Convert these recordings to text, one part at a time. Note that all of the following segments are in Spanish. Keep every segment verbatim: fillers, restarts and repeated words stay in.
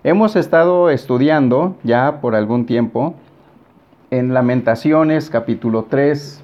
Hemos estado estudiando ya por algún tiempo en Lamentaciones capítulo tres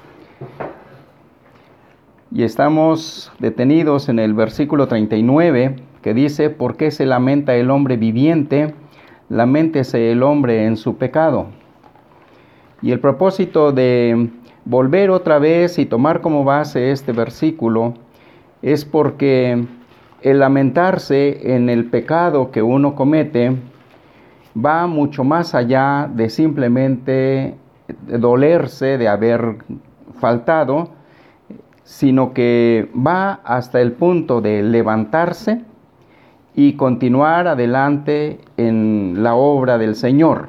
y estamos detenidos en el versículo treinta y nueve que dice: ¿por qué se lamenta el hombre viviente? Laméntese el hombre en su pecado. Y el propósito de volver otra vez y tomar como base este versículo es porque el lamentarse en el pecado que uno comete va mucho más allá de simplemente dolerse de haber faltado, sino que va hasta el punto de levantarse y continuar adelante en la obra del Señor.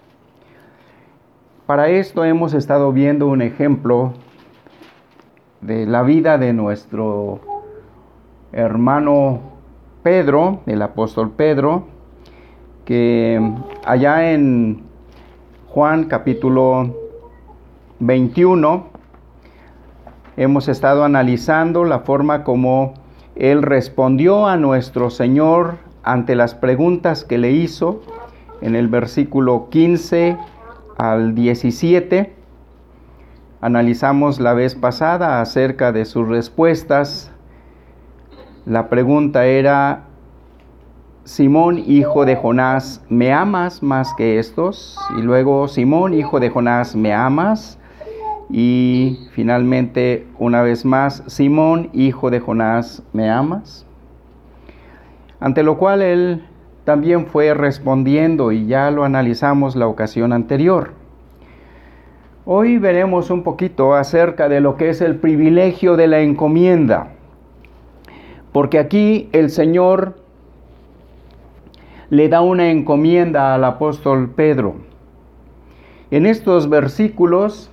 Para esto hemos estado viendo un ejemplo de la vida de nuestro hermano Pedro, el apóstol Pedro, que allá en Juan capítulo veintiuno hemos estado analizando la forma como él respondió a nuestro Señor ante las preguntas que le hizo en el versículo quince al diecisiete. Analizamos la vez pasada acerca de sus respuestas. La pregunta era: Simón, hijo de Jonás, ¿me amas más que estos? Y luego: Simón, hijo de Jonás, ¿me amas? Y finalmente, una vez más: Simón, hijo de Jonás, ¿me amas? Ante lo cual él también fue respondiendo, y ya lo analizamos la ocasión anterior. Hoy veremos un poquito acerca de lo que es el privilegio de la encomienda, porque aquí el Señor le da una encomienda al apóstol Pedro. En estos versículos,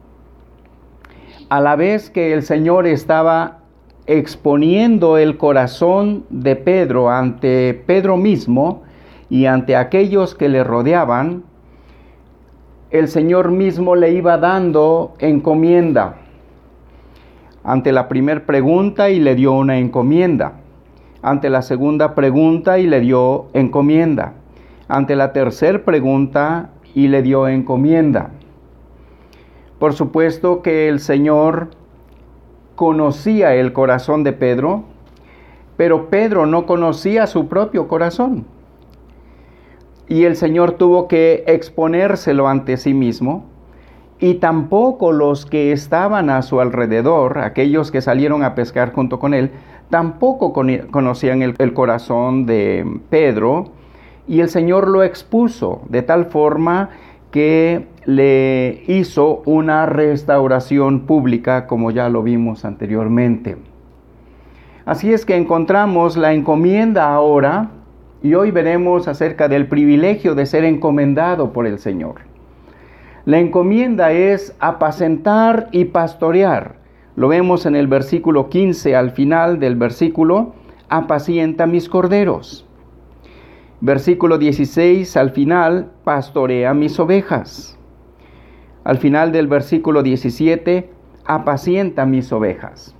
a la vez que el Señor estaba exponiendo el corazón de Pedro ante Pedro mismo y ante aquellos que le rodeaban, el Señor mismo le iba dando encomienda. Ante la primera pregunta y le dio una encomienda. Ante la segunda pregunta y le dio encomienda. Ante la tercera pregunta y le dio encomienda. Por supuesto que el Señor conocía el corazón de Pedro, pero Pedro no conocía su propio corazón. Y el Señor tuvo que exponérselo ante sí mismo, y tampoco los que estaban a su alrededor, aquellos que salieron a pescar junto con él, tampoco conocían el, el corazón de Pedro, y el Señor lo expuso de tal forma que le hizo una restauración pública, como ya lo vimos anteriormente. Así es que encontramos la encomienda ahora, y hoy veremos acerca del privilegio de ser encomendado por el Señor. La encomienda es apacentar y pastorear. Lo vemos en el versículo quince, al final del versículo: apacienta mis corderos. Versículo dieciséis, al final: pastorea mis ovejas. Al final del versículo diecisiete: apacienta mis ovejas.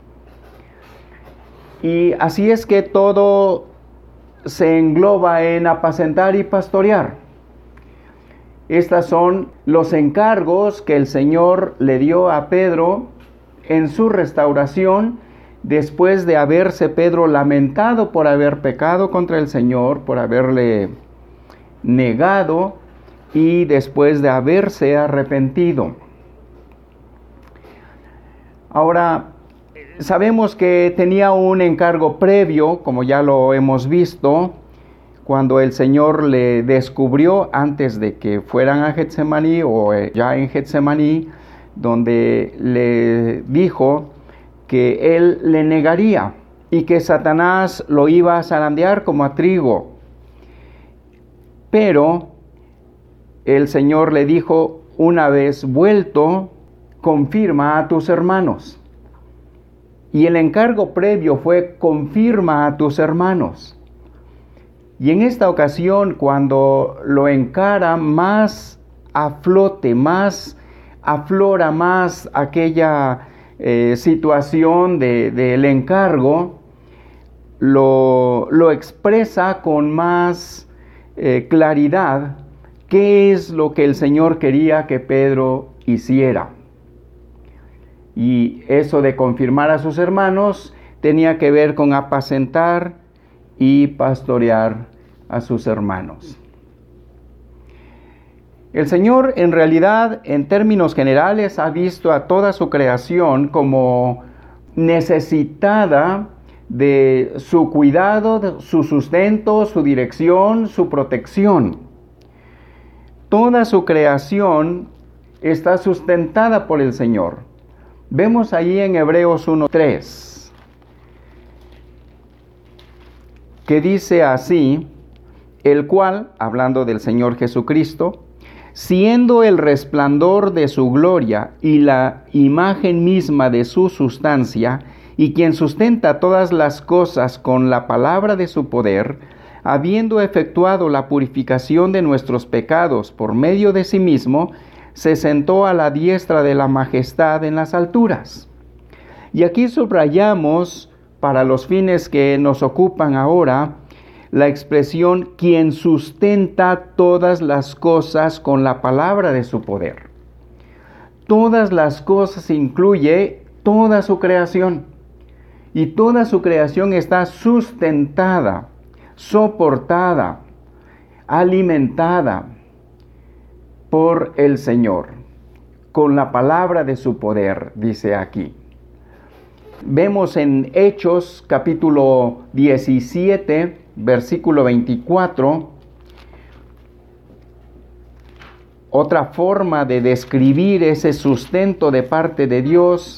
Y así es que todo se engloba en apacentar y pastorear. Estos son los encargos que el Señor le dio a Pedro en su restauración, después de haberse Pedro lamentado por haber pecado contra el Señor, por haberle negado, y después de haberse arrepentido. Ahora, sabemos que tenía un encargo previo, como ya lo hemos visto, cuando el Señor le descubrió antes de que fueran a Getsemaní, o ya en Getsemaní, donde le dijo que él le negaría y que Satanás lo iba a zarandear como a trigo. Pero el Señor le dijo: una vez vuelto, confirma a tus hermanos. Y el encargo previo fue: confirma a tus hermanos. Y en esta ocasión, cuando lo encara más a flote, más aflora más aquella eh, situación de, del encargo, lo, lo expresa con más eh, claridad qué es lo que el Señor quería que Pedro hiciera. Y eso de confirmar a sus hermanos tenía que ver con apacentar y pastorear a sus hermanos. El Señor, en realidad, en términos generales, ha visto a toda su creación como necesitada de su cuidado, su sustento, su dirección, su protección. Toda su creación está sustentada por el Señor. Vemos allí en Hebreos uno tres, que dice así, el cual, hablando del Señor Jesucristo, siendo el resplandor de su gloria y la imagen misma de su sustancia, y quien sustenta todas las cosas con la palabra de su poder, habiendo efectuado la purificación de nuestros pecados por medio de sí mismo, se sentó a la diestra de la majestad en las alturas. Y aquí subrayamos, para los fines que nos ocupan ahora, la expresión quien sustenta todas las cosas con la palabra de su poder. Todas las cosas incluye toda su creación. Y toda su creación está sustentada, soportada, alimentada por el Señor, con la palabra de su poder, dice aquí. Vemos en Hechos capítulo diecisiete, versículo veinticuatro, otra forma de describir ese sustento de parte de Dios.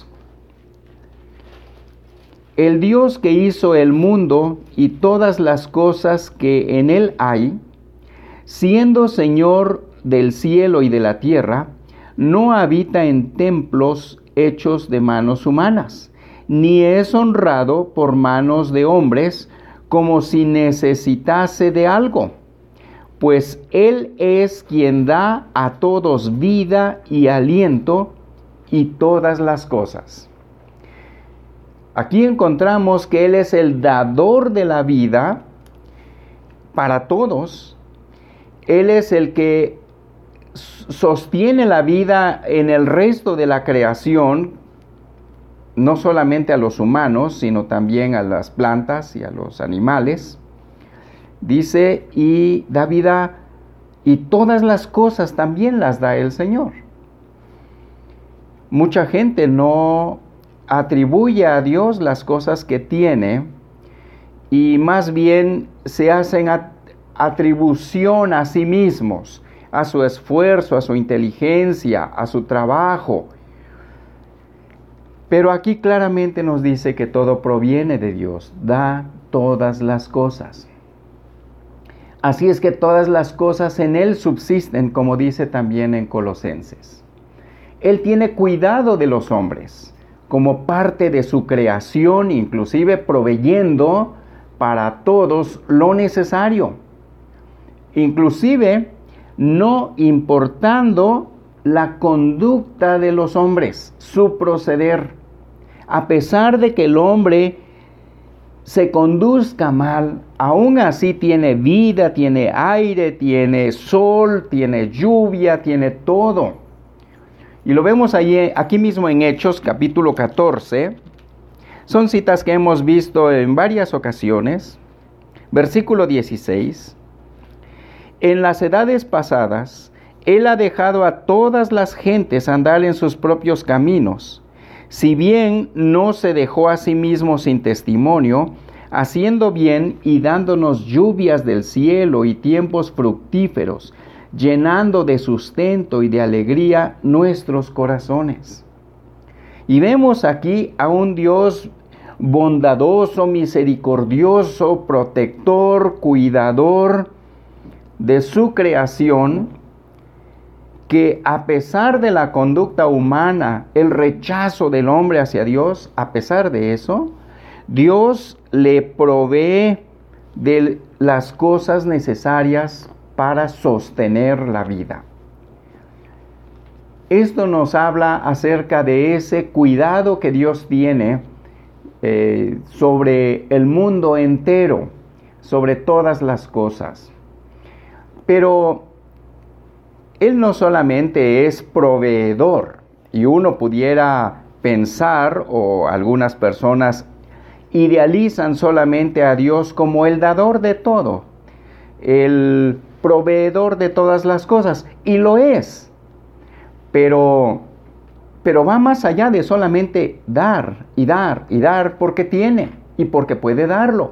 El Dios que hizo el mundo y todas las cosas que en él hay, siendo Señor del cielo y de la tierra, no habita en templos hechos de manos humanas, ni es honrado por manos de hombres como si necesitase de algo, pues Él es quien da a todos vida y aliento y todas las cosas. Aquí encontramos que Él es el dador de la vida para todos. Él es el que sostiene la vida en el resto de la creación, no solamente a los humanos, sino también a las plantas y a los animales. Dice, y da vida, y todas las cosas también las da el Señor. Mucha gente no atribuye a Dios las cosas que tiene y más bien se hacen atribución a sí mismos, a su esfuerzo, a su inteligencia, a su trabajo. Pero aquí claramente nos dice que todo proviene de Dios, da todas las cosas. Así es que todas las cosas en Él subsisten, como dice también en Colosenses. Él tiene cuidado de los hombres, como parte de su creación, inclusive proveyendo para todos lo necesario. Inclusive no importando la conducta de los hombres, su proceder. A pesar de que el hombre se conduzca mal, aún así tiene vida, tiene aire, tiene sol, tiene lluvia, tiene todo. Y lo vemos allí, aquí mismo en Hechos, capítulo catorce. Son citas que hemos visto en varias ocasiones. Versículo dieciséis. En las edades pasadas, Él ha dejado a todas las gentes andar en sus propios caminos, si bien no se dejó a sí mismo sin testimonio, haciendo bien y dándonos lluvias del cielo y tiempos fructíferos, llenando de sustento y de alegría nuestros corazones. Y vemos aquí a un Dios bondadoso, misericordioso, protector, cuidador de su creación, que a pesar de la conducta humana, el rechazo del hombre hacia Dios, a pesar de eso, Dios le provee de las cosas necesarias para sostener la vida. Esto nos habla acerca de ese cuidado que Dios tiene eh, sobre el mundo entero, sobre todas las cosas. Pero Él no solamente es proveedor, y uno pudiera pensar, o algunas personas idealizan solamente a Dios como el dador de todo, el proveedor de todas las cosas, y lo es, pero, pero va más allá de solamente dar y dar y dar porque tiene y porque puede darlo.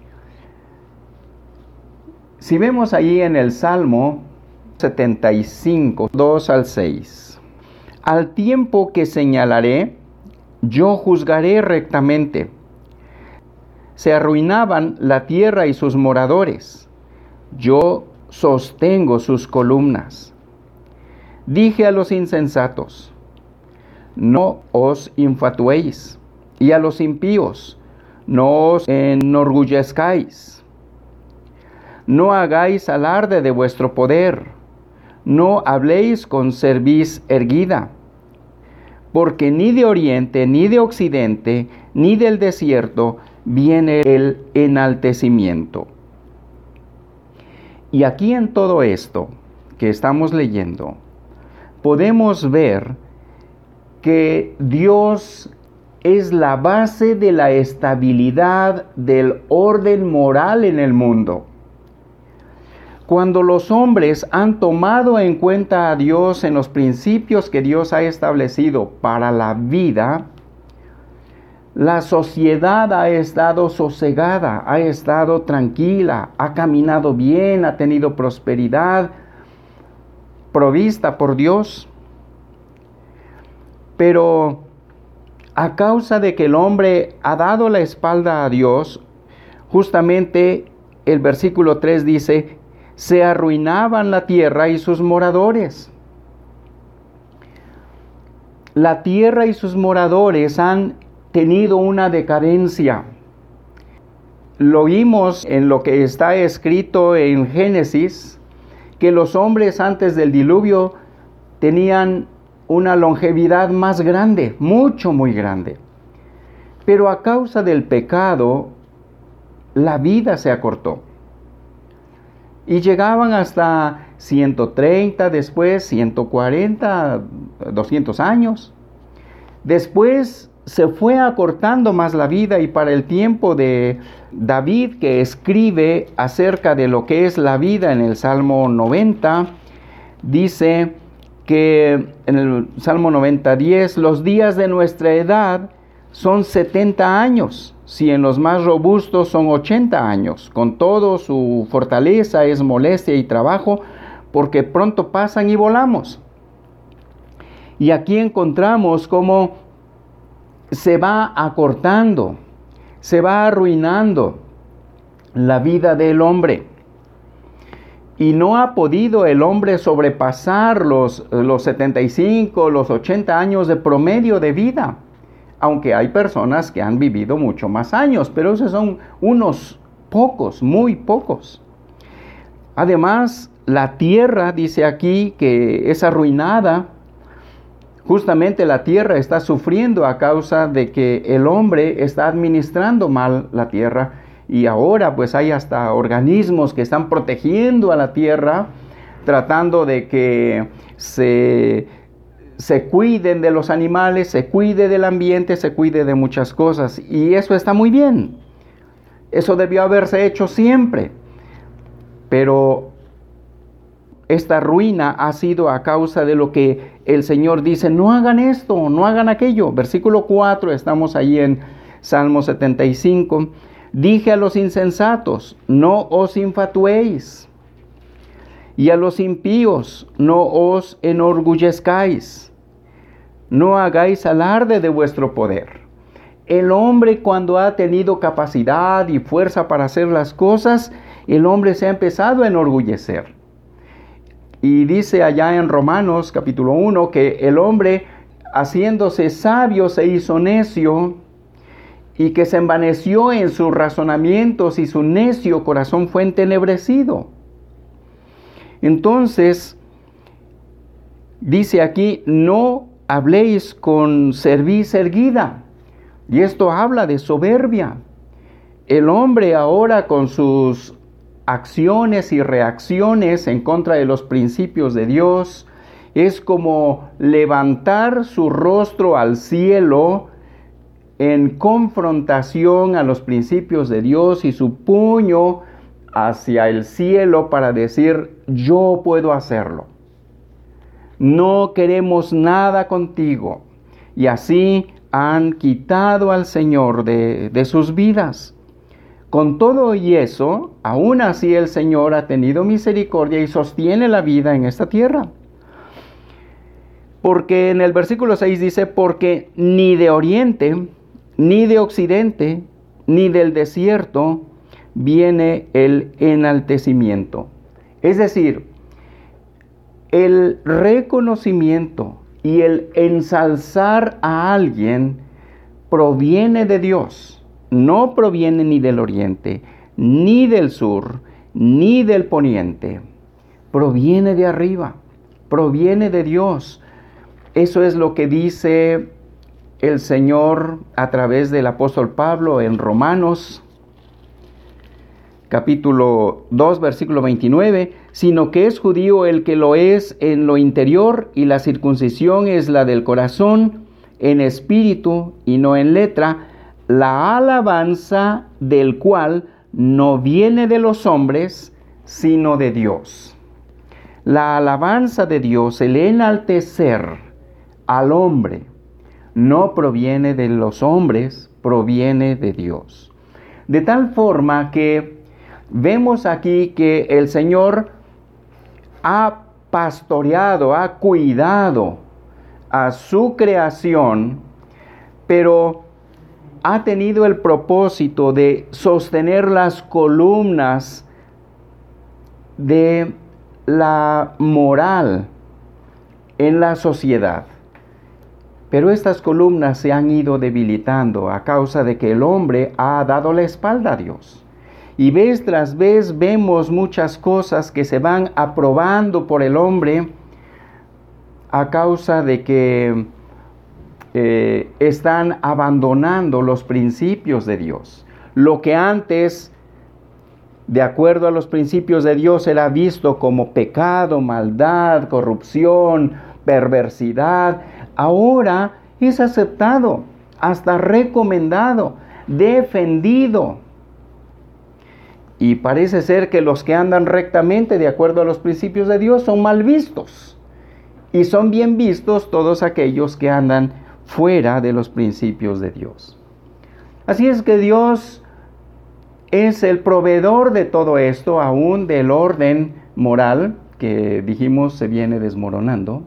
Si vemos ahí en el Salmo setenta y cinco, dos al seis, al tiempo que señalaré, yo juzgaré rectamente. Se arruinaban la tierra y sus moradores. Yo sostengo sus columnas. Dije a los insensatos, no os infatuéis, y a los impíos, no os enorgullezcáis. No hagáis alarde de vuestro poder, no habléis con cerviz erguida, porque ni de oriente, ni de occidente, ni del desierto viene el enaltecimiento. Y aquí en todo esto que estamos leyendo, podemos ver que Dios es la base de la estabilidad del orden moral en el mundo. Cuando los hombres han tomado en cuenta a Dios en los principios que Dios ha establecido para la vida, la sociedad ha estado sosegada, ha estado tranquila, ha caminado bien, ha tenido prosperidad provista por Dios. Pero a causa de que el hombre ha dado la espalda a Dios, justamente el versículo tres dice, se arruinaban la tierra y sus moradores. La tierra y sus moradores han tenido una decadencia. Lo vimos en lo que está escrito en Génesis, que los hombres antes del diluvio tenían una longevidad más grande, mucho, muy grande. Pero a causa del pecado, la vida se acortó. Y llegaban hasta ciento treinta, después ciento cuarenta, doscientos años. Después se fue acortando más la vida, y para el tiempo de David, que escribe acerca de lo que es la vida en el Salmo noventa, dice que en el Salmo noventa, diez, los días de nuestra edad son setenta años, si en los más robustos son ochenta años. Con todo, su fortaleza es molestia y trabajo, porque pronto pasan y volamos. Y aquí encontramos cómo se va acortando, se va arruinando la vida del hombre. Y no ha podido el hombre sobrepasar los, los setenta y cinco, los ochenta años de promedio de vida. Aunque hay personas que han vivido mucho más años, pero esos son unos pocos, muy pocos. Además, la tierra, dice aquí, que es arruinada. Justamente la tierra está sufriendo a causa de que el hombre está administrando mal la tierra, y ahora pues hay hasta organismos que están protegiendo a la tierra, tratando de que se, se cuiden de los animales, se cuide del ambiente, se cuide de muchas cosas, y eso está muy bien. Eso debió haberse hecho siempre, pero esta ruina ha sido a causa de lo que el Señor dice, no hagan esto, no hagan aquello. Versículo cuatro, estamos ahí en Salmo setenta y cinco. Dije a los insensatos, no os infatuéis, y a los impíos, no os enorgullezcáis, no hagáis alarde de vuestro poder. El hombre, cuando ha tenido capacidad y fuerza para hacer las cosas, el hombre se ha empezado a enorgullecer. Y dice allá en Romanos capítulo uno que el hombre, haciéndose sabio, se hizo necio, y que se envaneció en sus razonamientos, y su necio corazón fue entenebrecido. Entonces, dice aquí, no habléis con cerviz erguida. Y esto habla de soberbia. El hombre ahora, con sus acciones y reacciones en contra de los principios de Dios. Es como levantar su rostro al cielo en confrontación a los principios de Dios y su puño hacia el cielo para decir, yo puedo hacerlo. No queremos nada contigo. Y así han quitado al Señor de, de sus vidas. Con todo y eso, aún así el Señor ha tenido misericordia y sostiene la vida en esta tierra. Porque en el versículo seis dice, porque ni de oriente, ni de occidente, ni del desierto viene el enaltecimiento. Es decir, el reconocimiento y el ensalzar a alguien proviene de Dios. No proviene ni del oriente, ni del sur, ni del poniente. Proviene de arriba, proviene de Dios. Eso es lo que dice el Señor a través del apóstol Pablo en Romanos, capítulo dos, versículo veintinueve, sino que es judío el que lo es en lo interior, y la circuncisión es la del corazón, en espíritu y no en letra, la alabanza del cual no viene de los hombres, sino de Dios. La alabanza de Dios, el enaltecer al hombre, no proviene de los hombres, proviene de Dios. De tal forma que vemos aquí que el Señor ha pastoreado, ha cuidado a su creación, pero ha tenido el propósito de sostener las columnas de la moral en la sociedad. Pero estas columnas se han ido debilitando a causa de que el hombre ha dado la espalda a Dios. Y vez tras vez vemos muchas cosas que se van aprobando por el hombre a causa de que eh, están abandonando los principios de Dios. Lo que antes, de acuerdo a los principios de Dios, era visto como pecado, maldad, corrupción, perversidad, ahora es aceptado, hasta recomendado, defendido. Y parece ser que los que andan rectamente de acuerdo a los principios de Dios son mal vistos. Y son bien vistos todos aquellos que andan fuera de los principios de Dios. Así es que Dios es el proveedor de todo esto, aún del orden moral que dijimos se viene desmoronando.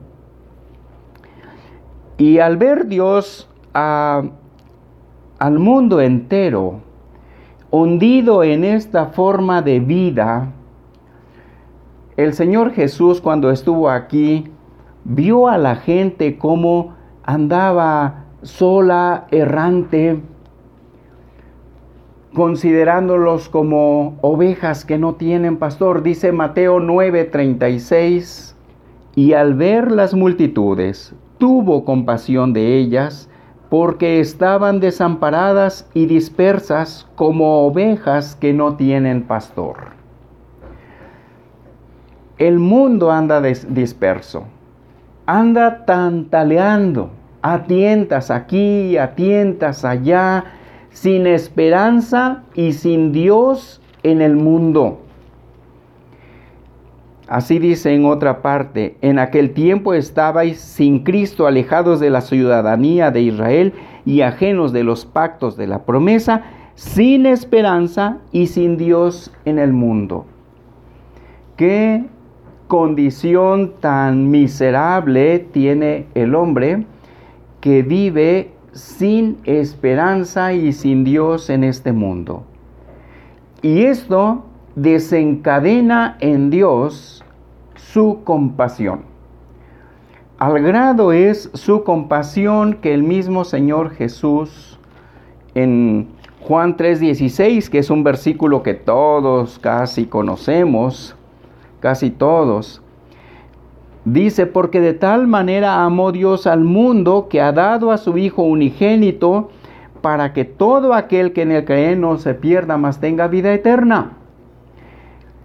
Y al ver Dios a, al mundo entero hundido en esta forma de vida, el Señor Jesús, cuando estuvo aquí, vio a la gente como andaba sola, errante, considerándolos como ovejas que no tienen pastor. Dice Mateo nueve, treinta y seis, y al ver las multitudes, tuvo compasión de ellas, porque estaban desamparadas y dispersas como ovejas que no tienen pastor. El mundo anda des- disperso, anda tantaleando, a tientas aquí, a tientas allá, sin esperanza y sin Dios en el mundo. Así dice en otra parte, en aquel tiempo estabais sin Cristo, alejados de la ciudadanía de Israel y ajenos de los pactos de la promesa, sin esperanza y sin Dios en el mundo. ¿Qué condición tan miserable tiene el hombre que vive sin esperanza y sin Dios en este mundo? Y esto desencadena en Dios su compasión. Al grado es su compasión que el mismo Señor Jesús en Juan tres dieciséis, que es un versículo que todos casi conocemos, casi todos, dice, porque de tal manera amó Dios al mundo que ha dado a su Hijo unigénito, para que todo aquel que en él cree no se pierda, mas tenga vida eterna.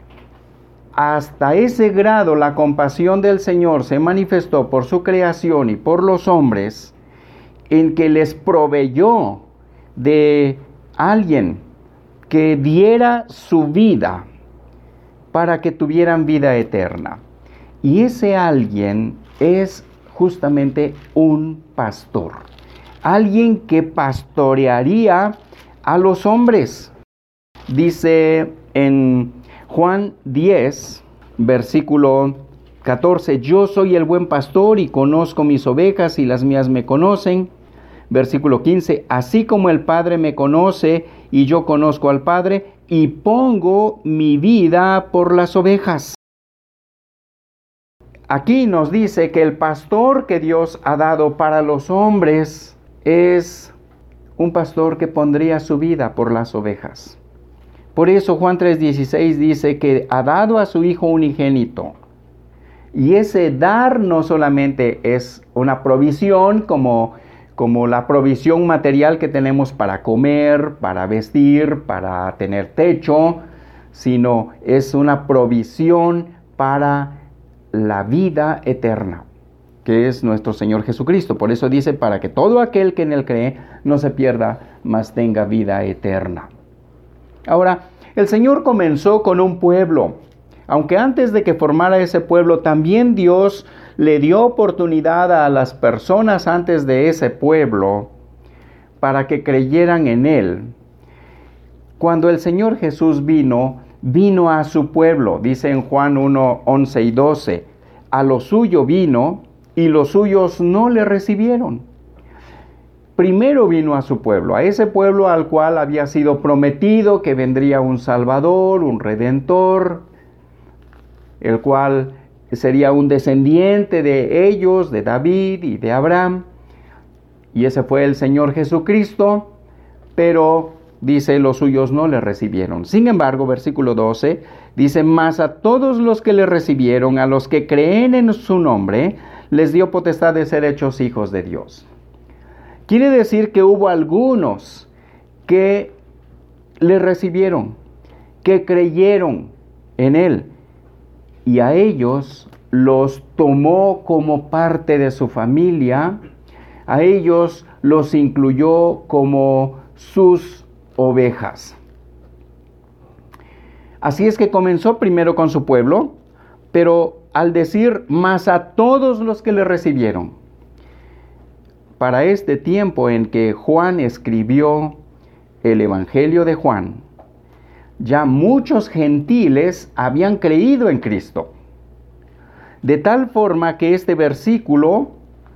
hasta ese grado la compasión del Señor se manifestó por su creación y por los hombres, en que les proveyó de alguien que diera su vida para que tuvieran vida eterna. Y ese alguien es justamente un pastor, alguien que pastorearía a los hombres. Dice en Juan diez, versículo catorce, yo soy el buen pastor y conozco mis ovejas y las mías me conocen. Versículo quince, así como el Padre me conoce y yo conozco al Padre y pongo mi vida por las ovejas. Aquí nos dice que el pastor que Dios ha dado para los hombres es un pastor que pondría su vida por las ovejas. Por eso Juan tres dieciséis dice que ha dado a su Hijo unigénito. Y ese dar no solamente es una provisión como, como la provisión material que tenemos para comer, para vestir, para tener techo, sino es una provisión para la vida eterna, que es nuestro Señor Jesucristo. Por eso dice, para que todo aquel que en Él cree no se pierda, mas tenga vida eterna. Ahora, el Señor comenzó con un pueblo, aunque antes de que formara ese pueblo, también Dios le dio oportunidad a las personas antes de ese pueblo para que creyeran en Él. Cuando el Señor Jesús vino, vino a su pueblo, dice en Juan uno, once y doce, a lo suyo vino y los suyos no le recibieron. Primero vino a su pueblo, a ese pueblo al cual había sido prometido que vendría un Salvador, un Redentor, el cual sería un descendiente de ellos, de David y de Abraham. Y ese fue el Señor Jesucristo, pero dice, los suyos no le recibieron. Sin embargo, versículo doce, dice, mas a todos los que le recibieron, a los que creen en su nombre, les dio potestad de ser hechos hijos de Dios. Quiere decir que hubo algunos que le recibieron, que creyeron en Él, y a ellos los tomó como parte de su familia, a ellos los incluyó como sus ovejas. Así es que comenzó primero con su pueblo, pero al decir más a todos los que le recibieron, para este tiempo en que Juan escribió el Evangelio de Juan, ya muchos gentiles habían creído en Cristo. De tal forma que este versículo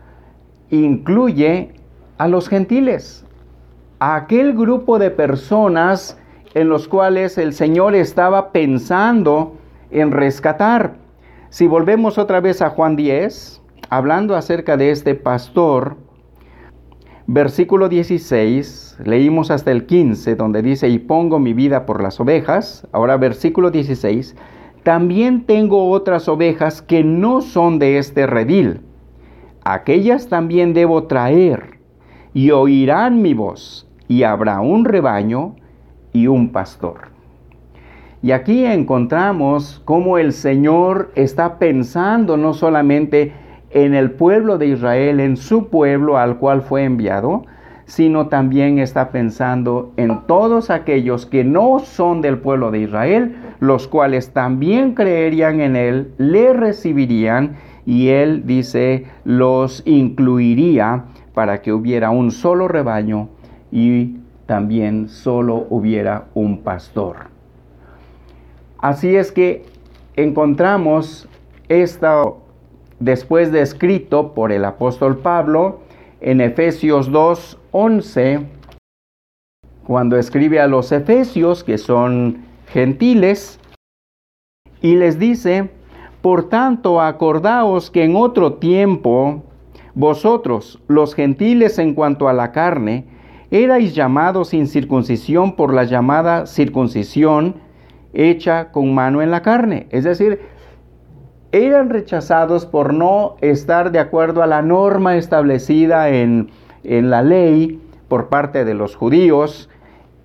incluye a los gentiles, a aquel grupo de personas en los cuales el Señor estaba pensando en rescatar. Si volvemos otra vez a Juan diez, hablando acerca de este pastor, versículo dieciséis, leímos hasta el quince, donde dice, y pongo mi vida por las ovejas. Ahora versículo dieciséis, también tengo otras ovejas que no son de este redil. Aquellas también debo traer, y oirán mi voz, y habrá un rebaño y un pastor. Y aquí encontramos cómo el Señor está pensando no solamente en el pueblo de Israel, en su pueblo al cual fue enviado, sino también está pensando en todos aquellos que no son del pueblo de Israel, los cuales también creerían en Él, le recibirían, y Él dice, los incluiría para que hubiera un solo rebaño y también solo hubiera un pastor. Así es que encontramos esto después de escrito por el apóstol Pablo en Efesios dos, once, cuando escribe a los efesios, que son gentiles, y les dice, por tanto, acordaos que en otro tiempo, vosotros, los gentiles en cuanto a la carne, erais llamados sin circuncisión por la llamada circuncisión hecha con mano en la carne. Es decir, eran rechazados por no estar de acuerdo a la norma establecida en, en la ley por parte de los judíos,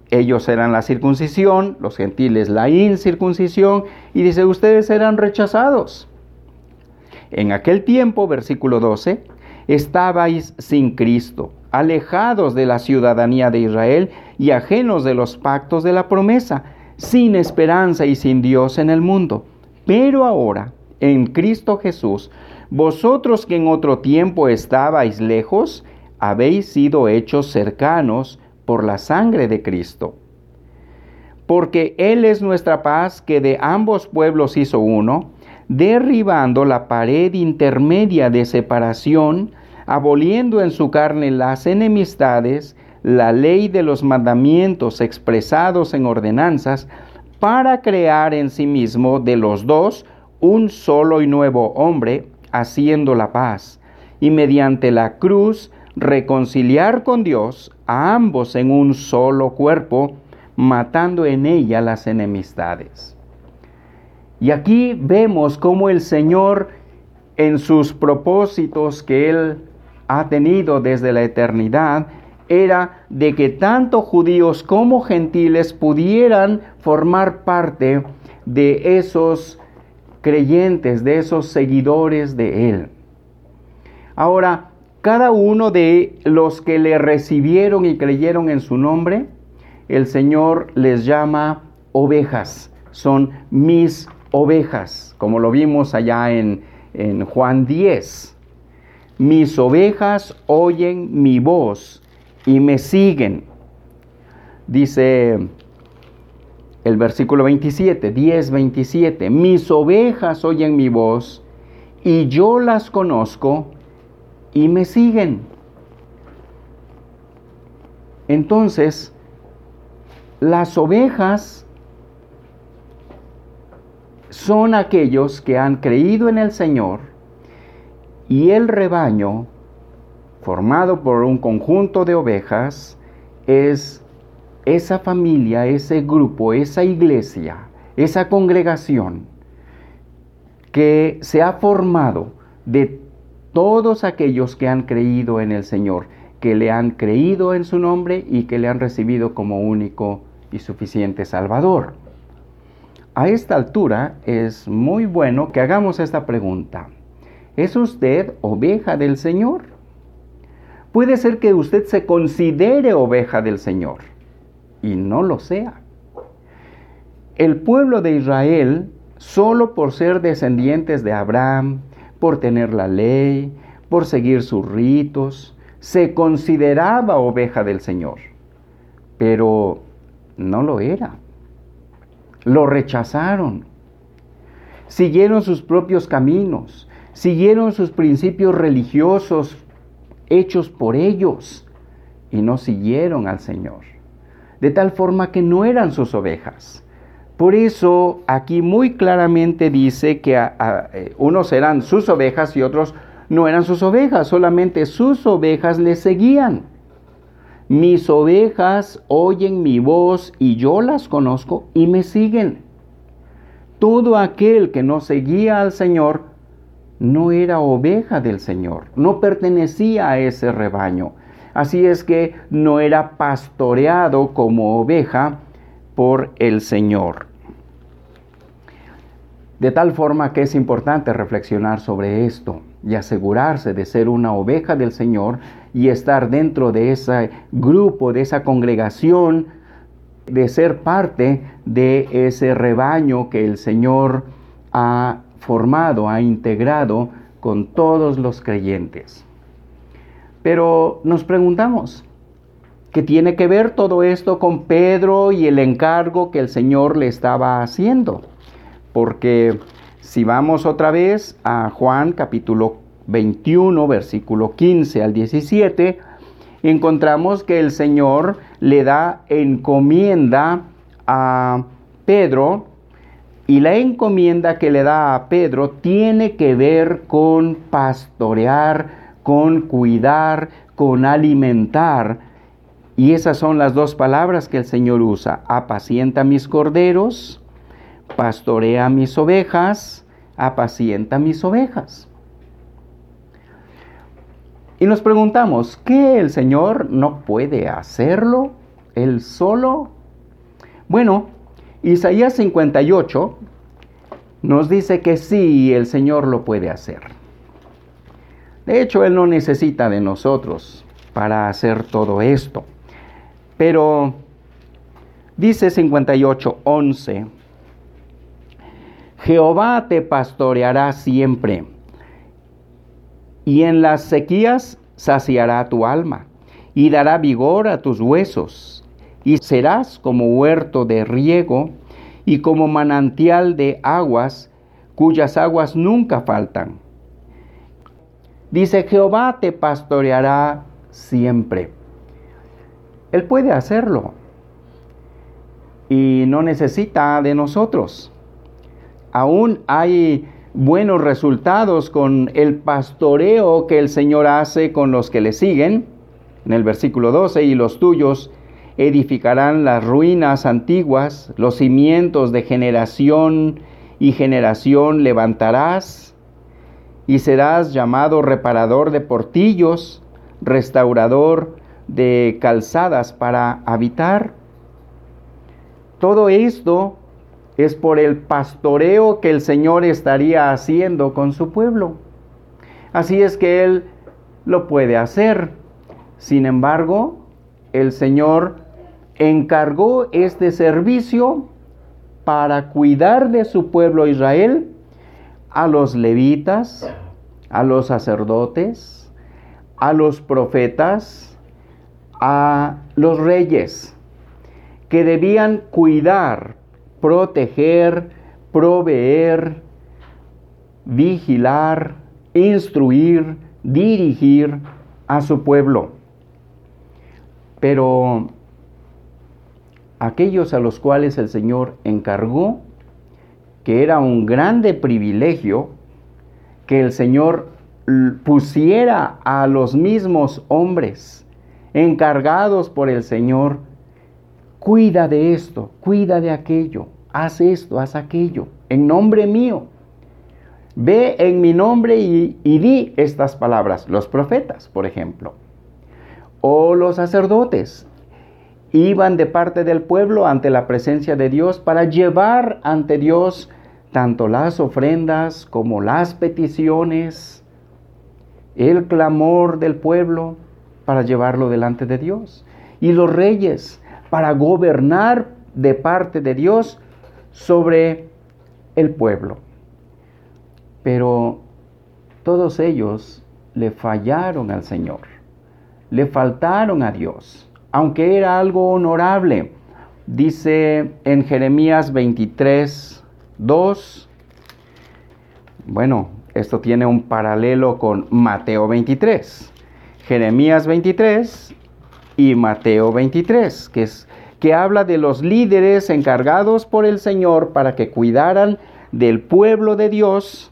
ellos eran la circuncisión, los gentiles la incircuncisión, y dice, ustedes eran rechazados. En aquel tiempo, versículo doce, estabais sin Cristo, alejados de la ciudadanía de Israel y ajenos de los pactos de la promesa, sin esperanza y sin Dios en el mundo. Pero ahora, en Cristo Jesús, vosotros que en otro tiempo estabais lejos, habéis sido hechos cercanos por la sangre de Cristo. Porque Él es nuestra paz, que de ambos pueblos hizo uno, derribando la pared intermedia de separación, aboliendo en su carne las enemistades, la ley de los mandamientos expresados en ordenanzas, para crear en sí mismo de los dos un solo y nuevo hombre, haciendo la paz, y mediante la cruz reconciliar con Dios a ambos en un solo cuerpo, matando en ella las enemistades. Y aquí vemos cómo el Señor, en sus propósitos que Él ha tenido desde la eternidad, era de que tanto judíos como gentiles pudieran formar parte de esos creyentes, de esos seguidores de Él. Ahora, cada uno de los que le recibieron y creyeron en su nombre, el Señor les llama ovejas. Son mis ovejas, como lo vimos allá en, en Juan diez. Mis ovejas oyen mi voz y me siguen. Dice el versículo veintisiete, diez, veintisiete. Mis ovejas oyen mi voz y yo las conozco y me siguen. Entonces, las ovejas son aquellos que han creído en el Señor, y el rebaño, formado por un conjunto de ovejas, es esa familia, ese grupo, esa iglesia, esa congregación que se ha formado de todos aquellos que han creído en el Señor, que le han creído en su nombre y que le han recibido como único y suficiente Salvador. A esta altura es muy bueno que hagamos esta pregunta. ¿Es usted oveja del Señor? Puede ser que usted se considere oveja del Señor y no lo sea. El pueblo de Israel, solo por ser descendientes de Abraham, por tener la ley, por seguir sus ritos, se consideraba oveja del Señor, pero no lo era. Lo rechazaron, siguieron sus propios caminos, siguieron sus principios religiosos hechos por ellos y no siguieron al Señor, de tal forma que no eran sus ovejas. Por eso aquí muy claramente dice que a, a, unos eran sus ovejas y otros no eran sus ovejas, solamente sus ovejas le seguían. Mis ovejas oyen mi voz y yo las conozco y me siguen. Todo aquel que no seguía al Señor no era oveja del Señor, no pertenecía a ese rebaño. Así es que no era pastoreado como oveja por el Señor. De tal forma que es importante reflexionar sobre esto y asegurarse de ser una oveja del Señor y estar dentro de ese grupo, de esa congregación, de ser parte de ese rebaño que el Señor ha formado, ha integrado con todos los creyentes. Pero nos preguntamos, ¿qué tiene que ver todo esto con Pedro y el encargo que el Señor le estaba haciendo? Porque si vamos otra vez a Juan capítulo veintiuno, versículo quince al diecisiete, encontramos que el Señor le da encomienda a Pedro, y la encomienda que le da a Pedro tiene que ver con pastorear, con cuidar, con alimentar. Y esas son las dos palabras que el Señor usa: apacienta mis corderos, pastorea mis ovejas, apacienta mis ovejas. Y nos preguntamos, ¿qué el Señor no puede hacerlo él solo? Bueno, Isaías cincuenta y ocho nos dice que sí, el Señor lo puede hacer. De hecho, Él no necesita de nosotros para hacer todo esto. Pero dice cincuenta y ocho, once, Jehová te pastoreará siempre, y en las sequías saciará tu alma, y dará vigor a tus huesos, y serás como huerto de riego, y como manantial de aguas, cuyas aguas nunca faltan. Dice, Jehová te pastoreará siempre. Él puede hacerlo, y no necesita de nosotros. Aún hay buenos resultados con el pastoreo que el Señor hace con los que le siguen. En el versículo doce, y los tuyos edificarán las ruinas antiguas, los cimientos de generación y generación levantarás, y serás llamado reparador de portillos, restaurador de calzadas para habitar. Todo esto es por el pastoreo que el Señor estaría haciendo con su pueblo. Así es que Él lo puede hacer. Sin embargo, el Señor encargó este servicio para cuidar de su pueblo Israel a los levitas, a los sacerdotes, a los profetas, a los reyes, que debían cuidar, proteger, proveer, vigilar, instruir, dirigir a su pueblo. Pero aquellos a los cuales el Señor encargó, que era un grande privilegio, que el Señor pusiera a los mismos hombres encargados por el Señor, cuida de esto, cuida de aquello, haz esto, haz aquello, en nombre mío. Ve en mi nombre y, y di estas palabras. Los profetas, por ejemplo, o los sacerdotes, iban de parte del pueblo ante la presencia de Dios para llevar ante Dios tanto las ofrendas como las peticiones, el clamor del pueblo, para llevarlo delante de Dios. Y los reyes, para gobernar de parte de Dios sobre el pueblo. Pero todos ellos le fallaron al Señor, le faltaron a Dios, aunque era algo honorable. Dice en Jeremías veintitrés, dos, bueno, esto tiene un paralelo con Mateo veintitrés, Jeremías veintitrés y Mateo veintitrés, que es que habla de los líderes encargados por el Señor para que cuidaran del pueblo de Dios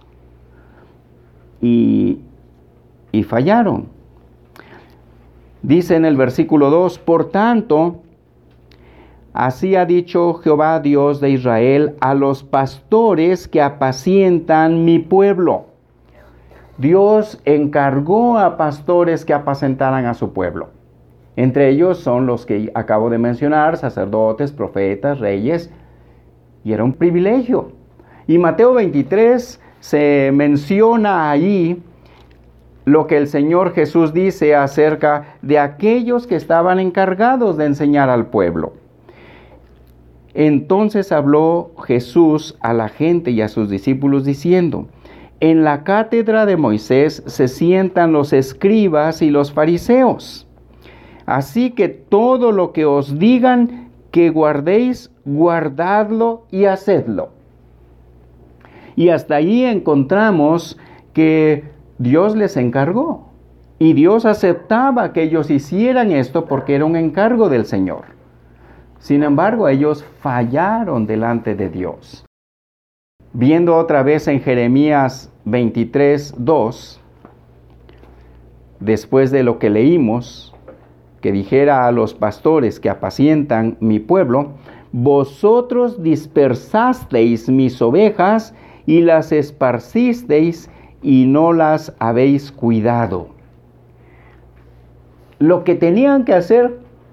y, y fallaron. Dice en el versículo dos, por tanto, así ha dicho Jehová Dios de Israel a los pastores que apacientan mi pueblo. Dios encargó a pastores que apacentaran a su pueblo. Entre ellos son los que acabo de mencionar, sacerdotes, profetas, reyes, y era un privilegio. Y Mateo veintitrés se menciona ahí lo que el Señor Jesús dice acerca de aquellos que estaban encargados de enseñar al pueblo. Entonces habló Jesús a la gente y a sus discípulos diciendo, en la cátedra de Moisés se sientan los escribas y los fariseos. Así que todo lo que os digan que guardéis, guardadlo y hacedlo. Y hasta ahí encontramos que Dios les encargó. Y Dios aceptaba que ellos hicieran esto porque era un encargo del Señor. Sin embargo, ellos fallaron delante de Dios. Viendo otra vez en Jeremías veintitrés, dos, después de lo que leímos, que dijera a los pastores que apacientan mi pueblo, vosotros dispersasteis mis ovejas y las esparcisteis y no las habéis cuidado. Lo que tenían que hacer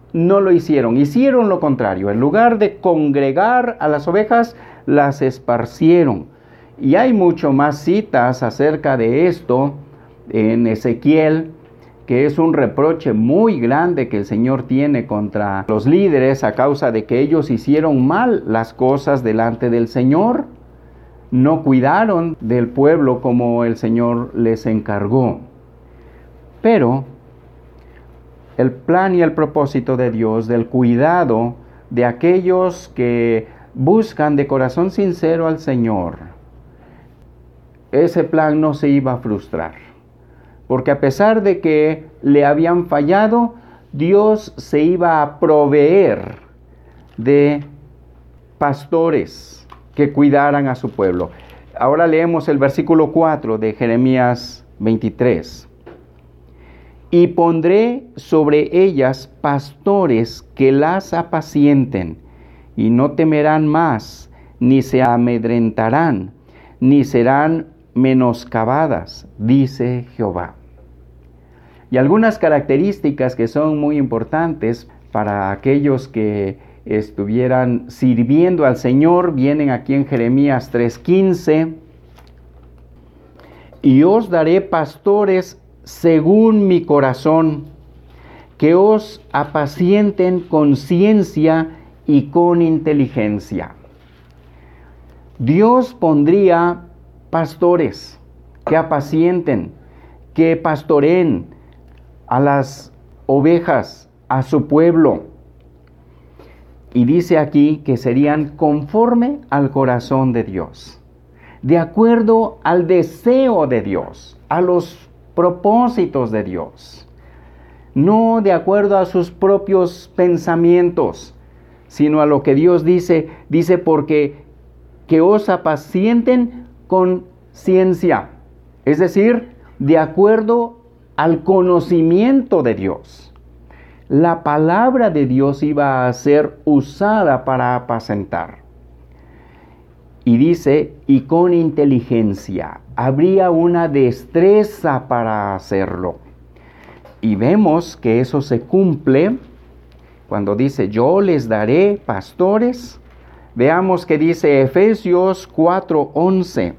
no lo hicieron, hicieron lo contrario. En lugar de congregar a las ovejas, las esparcieron. Y hay mucho más citas acerca de esto en Ezequiel, que es un reproche muy grande que el Señor tiene contra los líderes a causa de que ellos hicieron mal las cosas delante del Señor. No cuidaron del pueblo como el Señor les encargó. Pero el plan y el propósito de Dios del cuidado de aquellos que buscan de corazón sincero al Señor, ese plan no se iba a frustrar. Porque a pesar de que le habían fallado, Dios se iba a proveer de pastores que cuidaran a su pueblo. Ahora leemos el versículo cuatro de Jeremías veintitrés. Y pondré sobre ellas pastores que las apacienten, y no temerán más, ni se amedrentarán, ni serán menoscabadas, dice Jehová. Y algunas características que son muy importantes para aquellos que estuvieran sirviendo al Señor vienen aquí en Jeremías tres quince. Y os daré pastores según mi corazón, que os apacienten con ciencia y con inteligencia. Dios pondría pastores que apacienten, que pastoreen a las ovejas, a su pueblo. Y dice aquí que serían conforme al corazón de Dios, de acuerdo al deseo de Dios, a los propósitos de Dios, no de acuerdo a sus propios pensamientos, sino a lo que Dios dice, dice porque que os apacienten con ciencia, es decir, de acuerdo al conocimiento de Dios. La palabra de Dios iba a ser usada para apacentar. Y dice, y con inteligencia, habría una destreza para hacerlo. Y vemos que eso se cumple cuando dice, yo les daré pastores. Veamos que dice Efesios cuatro once.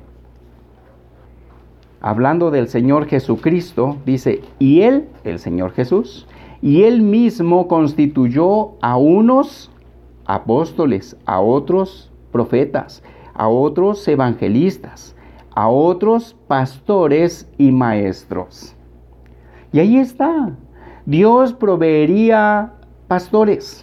Hablando del Señor Jesucristo, dice, y Él, el Señor Jesús, y Él mismo constituyó a unos apóstoles, a otros profetas, a otros evangelistas, a otros pastores y maestros. Y ahí está, Dios proveería pastores,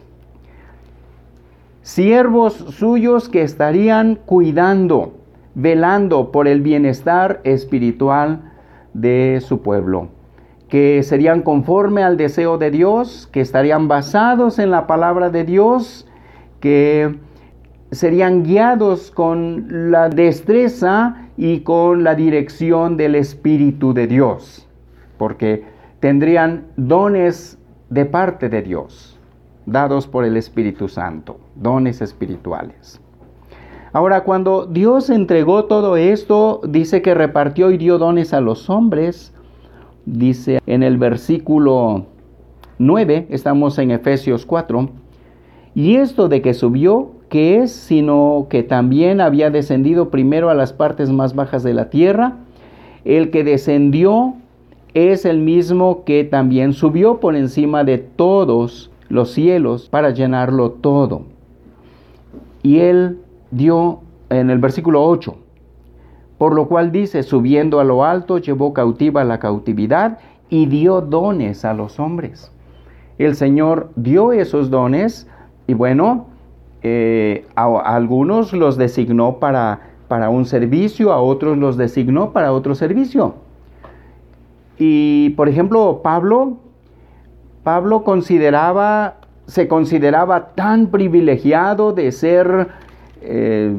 siervos suyos que estarían cuidando, velando por el bienestar espiritual de su pueblo, que serían conforme al deseo de Dios, que estarían basados en la palabra de Dios, que serían guiados con la destreza y con la dirección del Espíritu de Dios, porque tendrían dones de parte de Dios, dados por el Espíritu Santo, dones espirituales. Ahora, cuando Dios entregó todo esto, dice que repartió y dio dones a los hombres. Dice en el versículo nueve, estamos en Efesios cuatro, y esto de que subió, ¿qué es? Sino que también había descendido primero a las partes más bajas de la tierra. El que descendió es el mismo que también subió por encima de todos los cielos para llenarlo todo. Y él dio en el versículo ocho, por lo cual dice, subiendo a lo alto, llevó cautiva la cautividad y dio dones a los hombres. El Señor dio esos dones y bueno, eh, a, a algunos los designó para, para un servicio, a otros los designó para otro servicio. Y por ejemplo, Pablo, Pablo consideraba, se consideraba tan privilegiado de ser eh,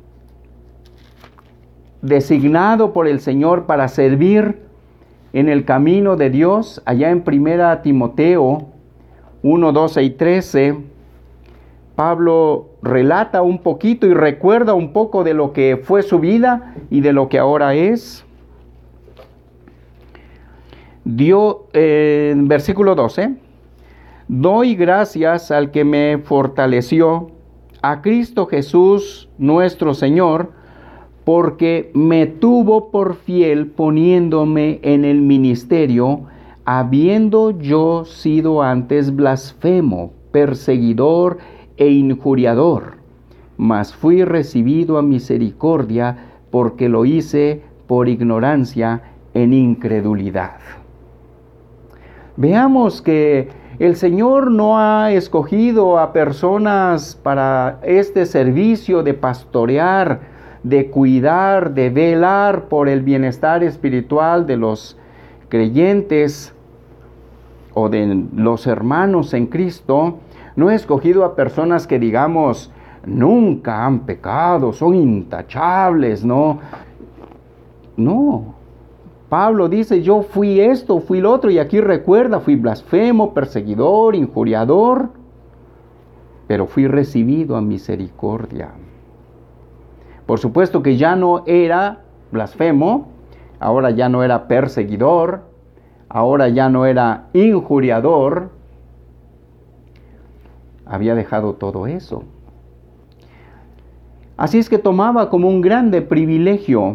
designado por el Señor para servir en el camino de Dios. Allá en primera Timoteo uno, doce y trece, Pablo relata un poquito y recuerda un poco de lo que fue su vida y de lo que ahora es. Dio, eh, en versículo doce, Doy gracias al que me fortaleció, a Cristo Jesús nuestro Señor, porque me tuvo por fiel poniéndome en el ministerio, habiendo yo sido antes blasfemo, perseguidor e injuriador, mas fui recibido a misericordia, porque lo hice por ignorancia en incredulidad. Veamos que el Señor no ha escogido a personas para este servicio de pastorear, de cuidar, de velar por el bienestar espiritual de los creyentes o de los hermanos en Cristo. No ha escogido a personas que, digamos, nunca han pecado, son intachables, ¿no? No. Pablo dice, yo fui esto, fui lo otro, y aquí recuerda, fui blasfemo, perseguidor, injuriador, pero fui recibido a misericordia. Por supuesto que ya no era blasfemo, ahora ya no era perseguidor, ahora ya no era injuriador, había dejado todo eso. Así es que tomaba como un grande privilegio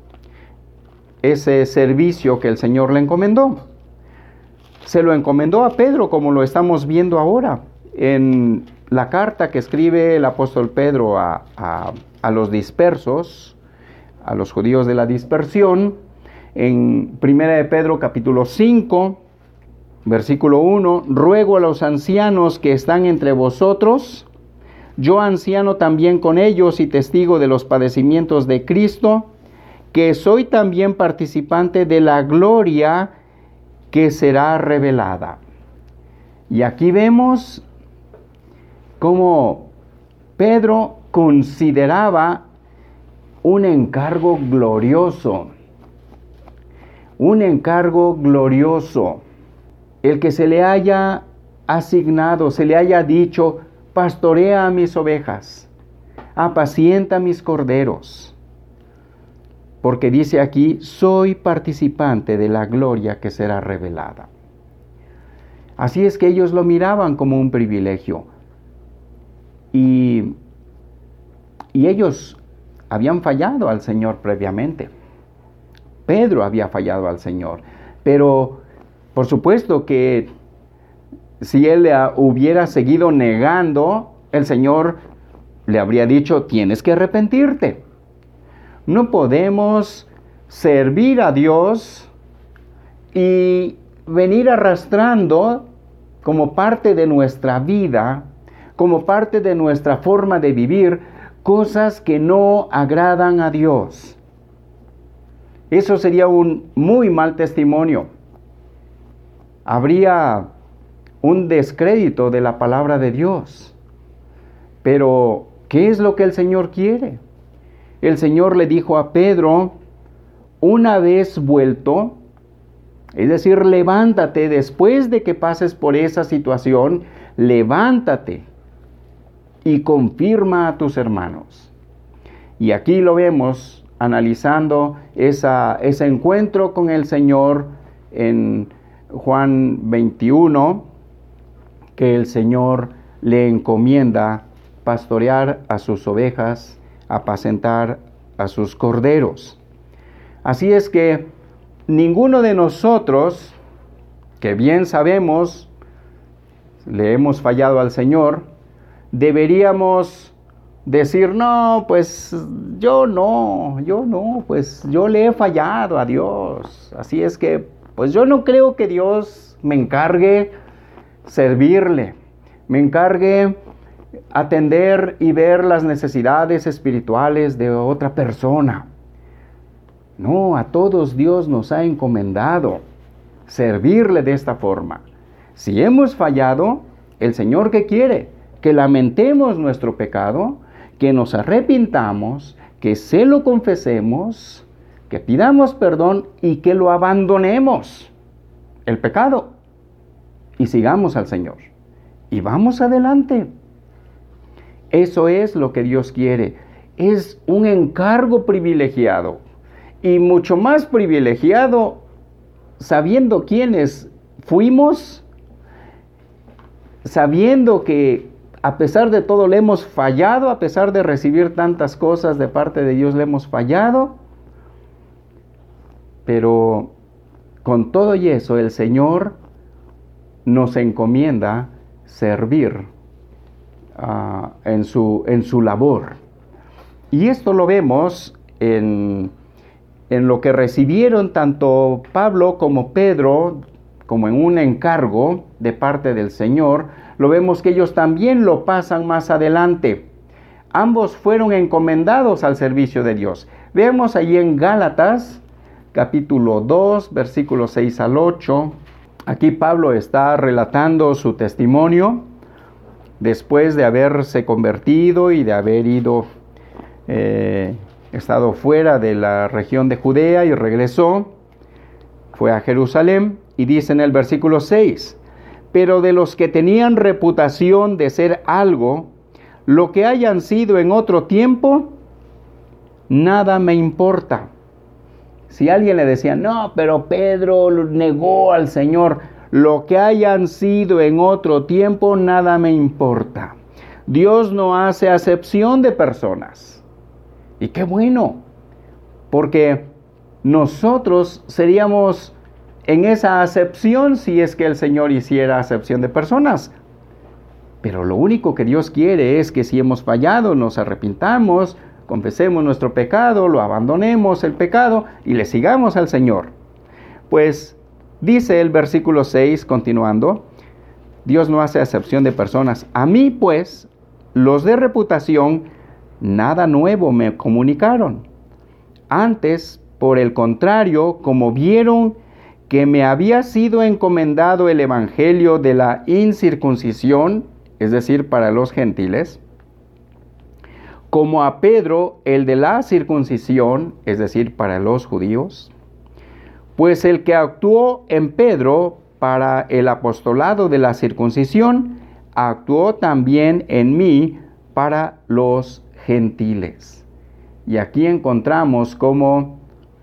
ese servicio que el Señor le encomendó. Se lo encomendó a Pedro, como lo estamos viendo ahora en la carta que escribe el apóstol Pedro a, a, a los dispersos, a los judíos de la dispersión, en primera de Pedro capítulo cinco, versículo uno, ruego a los ancianos que están entre vosotros, yo anciano también con ellos y testigo de los padecimientos de Cristo, que soy también participante de la gloria que será revelada. Y aquí vemos cómo Pedro consideraba un encargo glorioso, un encargo glorioso, el que se le haya asignado, se le haya dicho, pastorea a mis ovejas, apacienta mis corderos. Porque dice aquí, soy participante de la gloria que será revelada. Así es que ellos lo miraban como un privilegio. Y, y ellos habían fallado al Señor previamente. Pedro había fallado al Señor. Pero, por supuesto que si él hubiera seguido negando, el Señor le habría dicho, tienes que arrepentirte. No podemos servir a Dios y venir arrastrando como parte de nuestra vida, como parte de nuestra forma de vivir, cosas que no agradan a Dios. Eso sería un muy mal testimonio. Habría un descrédito de la palabra de Dios. Pero, ¿qué es lo que el Señor quiere? El Señor le dijo a Pedro, una vez vuelto, es decir, levántate después de que pases por esa situación, levántate y confirma a tus hermanos. Y aquí lo vemos analizando esa, ese encuentro con el Señor en Juan veintiuno, que el Señor le encomienda pastorear a sus ovejas, apacentar a sus corderos. Así es que ninguno de nosotros, que bien sabemos, le hemos fallado al Señor, deberíamos decir, no, pues yo no, yo no, pues yo le he fallado a Dios. Así es que, pues yo no creo que Dios me encargue servirle, me encargue atender y ver las necesidades espirituales de otra persona. No, a todos Dios nos ha encomendado servirle de esta forma. Si hemos fallado, el Señor, ¿qué quiere? Que lamentemos nuestro pecado, que nos arrepintamos, que se lo confesemos, que pidamos perdón y que lo abandonemos, el pecado, y sigamos al Señor. Y vamos adelante. Eso es lo que Dios quiere. Es un encargo privilegiado. Y mucho más privilegiado sabiendo quiénes fuimos sabiendo que a pesar de todo le hemos fallado, a pesar de recibir tantas cosas de parte de Dios, le hemos fallado, pero con todo y eso el Señor nos encomienda servir uh, en, su, en su labor. Y esto lo vemos en, en lo que recibieron tanto Pablo como Pedro, como en un encargo de parte del Señor. Lo vemos que ellos también lo pasan más adelante. Ambos fueron encomendados al servicio de Dios. Vemos allí en Gálatas, capítulo dos, versículos seis al ocho. Aquí Pablo está relatando su testimonio después de haberse convertido y de haber ido, eh, estado fuera de la región de Judea y regresó. Fue a Jerusalén y dice en el versículo seis: pero de los que tenían reputación de ser algo, lo que hayan sido en otro tiempo, nada me importa. Si alguien le decía, no, pero Pedro negó al Señor, lo que hayan sido en otro tiempo, nada me importa. Dios no hace acepción de personas. Y qué bueno, porque nosotros seríamos en esa acepción si es que el Señor hiciera acepción de personas. Pero lo único que Dios quiere es que si hemos fallado, nos arrepintamos, confesemos nuestro pecado, lo abandonemos el pecado y le sigamos al Señor. Pues dice el versículo seis, continuando, Dios no hace acepción de personas. A mí, pues, los de reputación, nada nuevo me comunicaron. Antes, por el contrario, como vieron que me había sido encomendado el evangelio de la incircuncisión, es decir, para los gentiles, como a Pedro el de la circuncisión, es decir, para los judíos, pues el que actuó en Pedro para el apostolado de la circuncisión, actuó también en mí para los gentiles. Y aquí encontramos cómo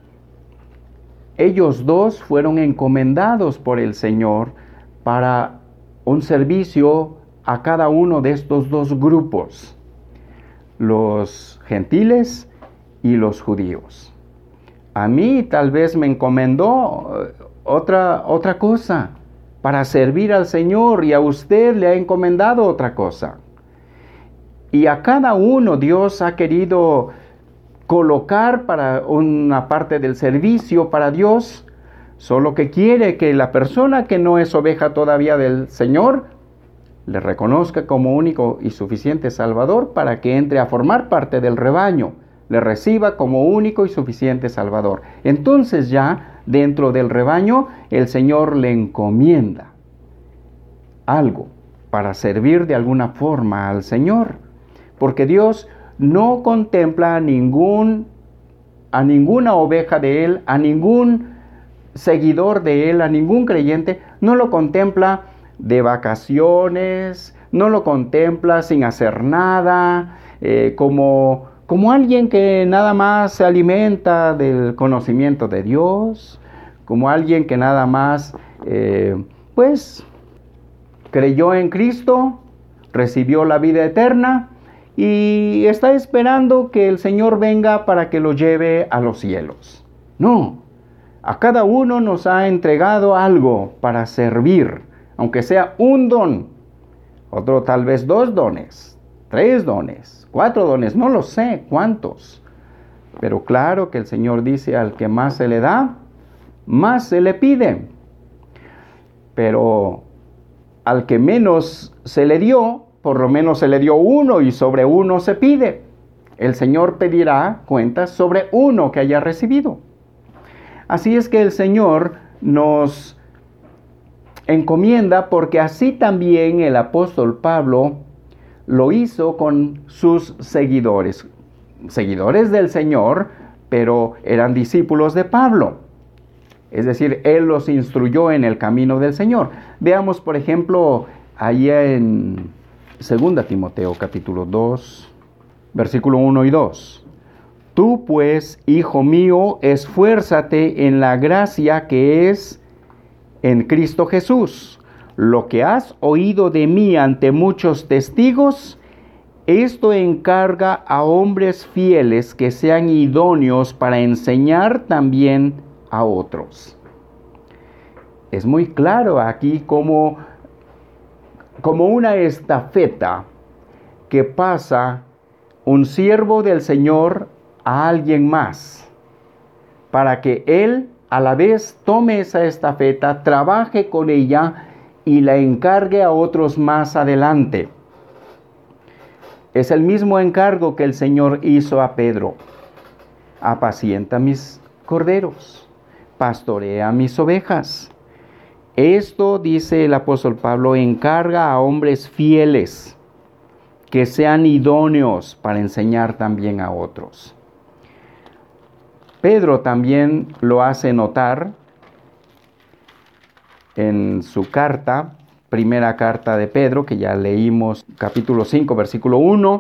ellos dos fueron encomendados por el Señor para un servicio a cada uno de estos dos grupos, los gentiles y los judíos. A mí tal vez me encomendó otra, otra cosa para servir al Señor, y a usted le ha encomendado otra cosa. Y a cada uno Dios ha querido colocar para una parte del servicio para Dios, solo que quiere que la persona que no es oveja todavía del Señor le reconozca como único y suficiente Salvador para que entre a formar parte del rebaño, le reciba como único y suficiente Salvador. Entonces ya dentro del rebaño el Señor le encomienda algo para servir de alguna forma al Señor, porque Dios no contempla a ningún, a ninguna oveja de Él, a ningún seguidor de Él, a ningún creyente, no lo contempla de vacaciones, no lo contempla sin hacer nada, eh, como, como alguien que nada más se alimenta del conocimiento de Dios, como alguien que nada más, eh, pues, creyó en Cristo, recibió la vida eterna, y está esperando que el Señor venga para que lo lleve a los cielos. No, a cada uno nos ha entregado algo para servir, aunque sea un don, otro tal vez dos dones, tres dones, cuatro dones, no lo sé cuántos. Pero claro que el Señor dice, al que más se le da, más se le pide. Pero al que menos se le dio, por lo menos se le dio uno, y sobre uno se pide. El Señor pedirá cuentas sobre uno que haya recibido. Así es que el Señor nos encomienda, porque así también el apóstol Pablo lo hizo con sus seguidores. Seguidores del Señor, pero eran discípulos de Pablo. Es decir, él los instruyó en el camino del Señor. Veamos, por ejemplo, allá en Segunda Timoteo capítulo dos, versículo uno y dos. Tú pues, hijo mío, esfuérzate en la gracia que es en Cristo Jesús. lo que has oído de mí ante muchos testigos, esto encarga a hombres fieles que sean idóneos para enseñar también a otros. Es muy claro aquí como, como una estafeta que pasa un siervo del Señor a alguien más, para que él a la vez tome esa estafeta, trabaje con ella y la encargue a otros más adelante. Es el mismo encargo que el Señor hizo a Pedro. Apacienta mis corderos, pastorea mis ovejas. Esto, dice el apóstol Pablo, encarga a hombres fieles que sean idóneos para enseñar también a otros. Pedro también lo hace notar en su carta, primera carta de Pedro, que ya leímos, capítulo cinco, versículo uno,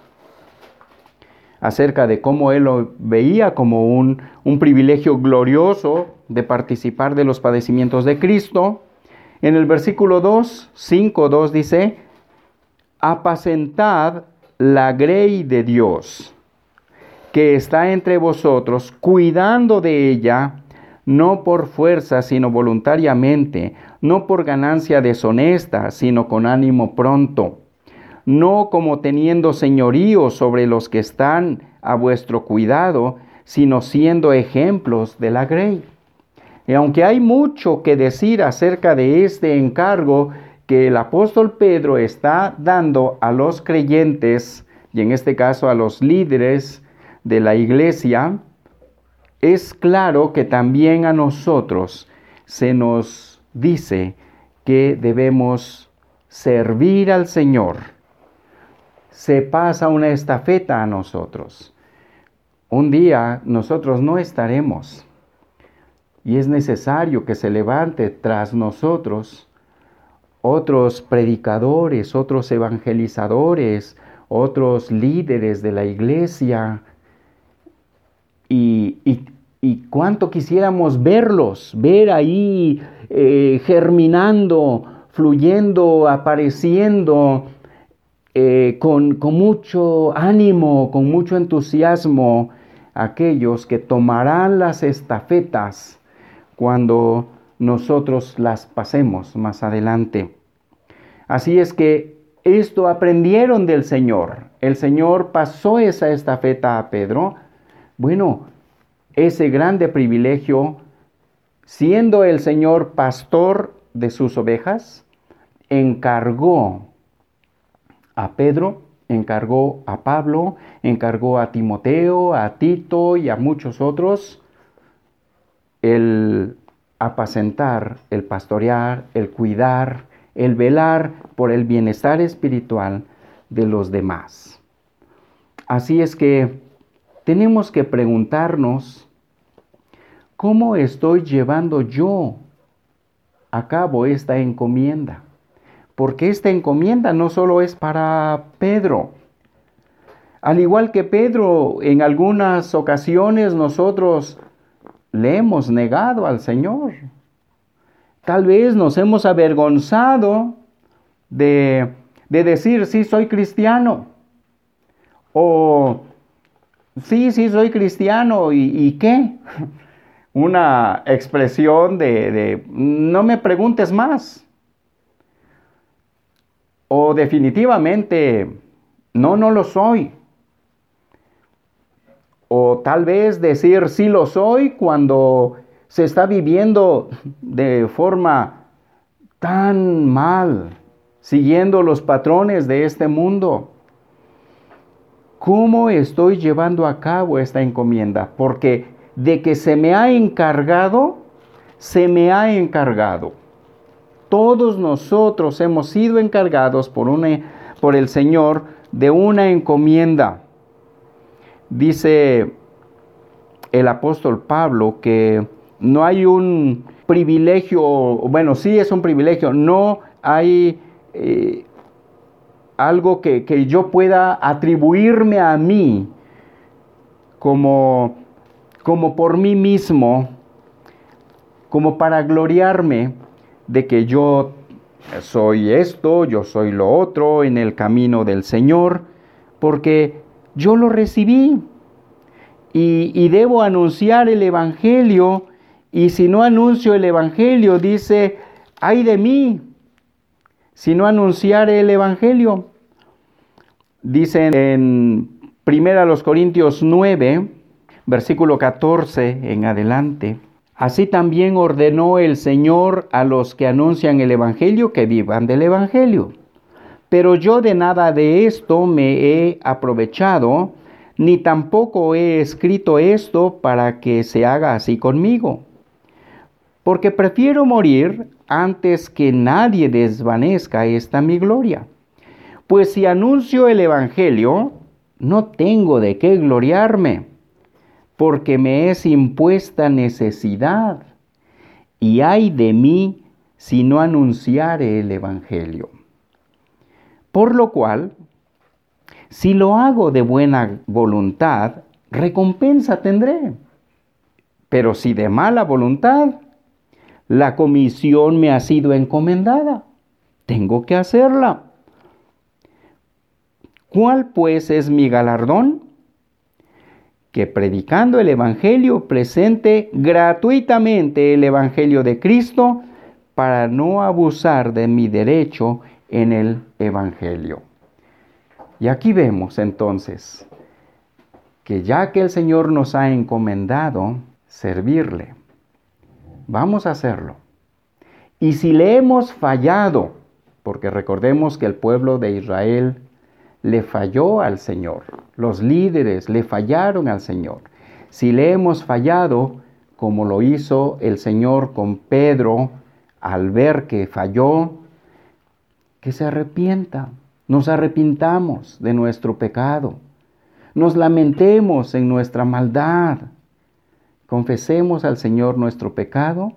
acerca de cómo él lo veía como un, un privilegio glorioso de participar de los padecimientos de Cristo. En el versículo dos, cinco, dos dice, apacentad la grey de Dios, que está entre vosotros, cuidando de ella, no por fuerza, sino voluntariamente, no por ganancia deshonesta, sino con ánimo pronto, no como teniendo señorío sobre los que están a vuestro cuidado, sino siendo ejemplos de la grey. Y aunque hay mucho que decir acerca de este encargo que el apóstol Pedro está dando a los creyentes, y en este caso a los líderes de la iglesia, es claro que también a nosotros se nos dice que debemos servir al Señor. Se pasa una estafeta a nosotros. Un día nosotros no estaremos y es necesario que se levante tras nosotros otros predicadores, otros evangelizadores, otros líderes de la iglesia. Y, y, y cuánto quisiéramos verlos, ver ahí eh, germinando, fluyendo, apareciendo eh, con, con mucho ánimo, con mucho entusiasmo, aquellos que tomarán las estafetas cuando nosotros las pasemos más adelante. Así es que esto aprendieron del Señor. El Señor pasó esa estafeta a Pedro. Bueno, ese grande privilegio, siendo el Señor pastor de sus ovejas, encargó a Pedro, encargó a Pablo, encargó a Timoteo, a Tito y a muchos otros el apacentar, el pastorear, el cuidar, el velar por el bienestar espiritual de los demás. Así es que tenemos que preguntarnos, ¿cómo estoy llevando yo a cabo esta encomienda? Porque esta encomienda no solo es para Pedro. Al igual que Pedro, en algunas ocasiones nosotros le hemos negado al Señor. Tal vez nos hemos avergonzado de, de decir, sí, soy cristiano. O sí, sí, soy cristiano, ¿y, y qué? Una expresión de, de, no me preguntes más. O definitivamente, no, no lo soy. O tal vez decir, sí lo soy, cuando se está viviendo de forma tan mal, siguiendo los patrones de este mundo. ¿Cómo estoy llevando a cabo esta encomienda? Porque de que se me ha encargado, se me ha encargado. Todos nosotros hemos sido encargados por, una, por el Señor de una encomienda. Dice el apóstol Pablo que no hay un privilegio, bueno, sí es un privilegio, no hay eh, algo que, que yo pueda atribuirme a mí como, como por mí mismo, como para gloriarme de que yo soy esto, yo soy lo otro en el camino del Señor, porque yo lo recibí y, y debo anunciar el Evangelio, y si no anuncio el Evangelio, dice, ay de mí, si no anunciare el Evangelio. Dice en Primera los Corintios nueve, versículo catorce en adelante, así también ordenó el Señor a los que anuncian el Evangelio que vivan del Evangelio. Pero yo de nada de esto me he aprovechado, ni tampoco he escrito esto para que se haga así conmigo. Porque prefiero morir antes que nadie desvanezca esta mi gloria. Pues si anuncio el Evangelio, no tengo de qué gloriarme, porque me es impuesta necesidad, y ay de mí si no anunciare el Evangelio. Por lo cual, si lo hago de buena voluntad, recompensa tendré. Pero si de mala voluntad, la comisión me ha sido encomendada. Tengo que hacerla. ¿Cuál pues es mi galardón? Que predicando el Evangelio presente gratuitamente el Evangelio de Cristo para no abusar de mi derecho en el Evangelio. Y aquí vemos entonces que ya que el Señor nos ha encomendado servirle, vamos a hacerlo. Y si le hemos fallado, porque recordemos que el pueblo de Israel le falló al Señor, los líderes le fallaron al Señor. Si le hemos fallado, como lo hizo el Señor con Pedro al ver que falló, que se arrepienta, nos arrepintamos de nuestro pecado, nos lamentemos en nuestra maldad, confesemos al Señor nuestro pecado,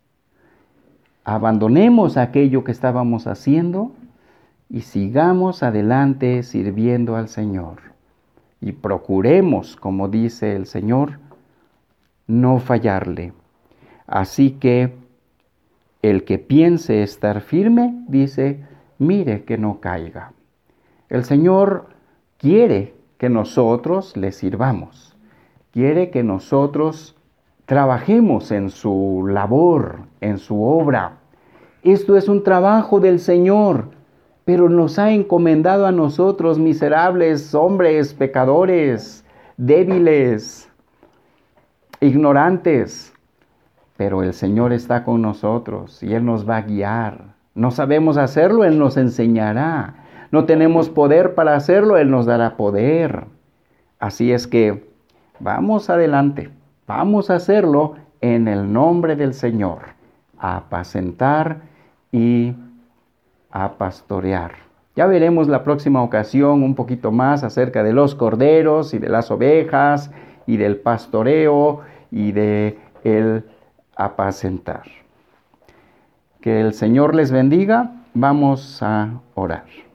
abandonemos aquello que estábamos haciendo y sigamos adelante sirviendo al Señor. Y procuremos, como dice el Señor, no fallarle. Así que el que piense estar firme, dice, mire que no caiga. El Señor quiere que nosotros le sirvamos. Quiere que nosotros trabajemos en su labor, en su obra. Esto es un trabajo del Señor, pero nos ha encomendado a nosotros, miserables hombres, pecadores, débiles, ignorantes. Pero el Señor está con nosotros y Él nos va a guiar. No sabemos hacerlo, Él nos enseñará. No tenemos poder para hacerlo, Él nos dará poder. Así es que vamos adelante, vamos a hacerlo en el nombre del Señor, a apacentar y a pastorear. Ya veremos la próxima ocasión un poquito más acerca de los corderos y de las ovejas y del pastoreo y de el apacentar. Que el Señor les bendiga. Vamos a orar.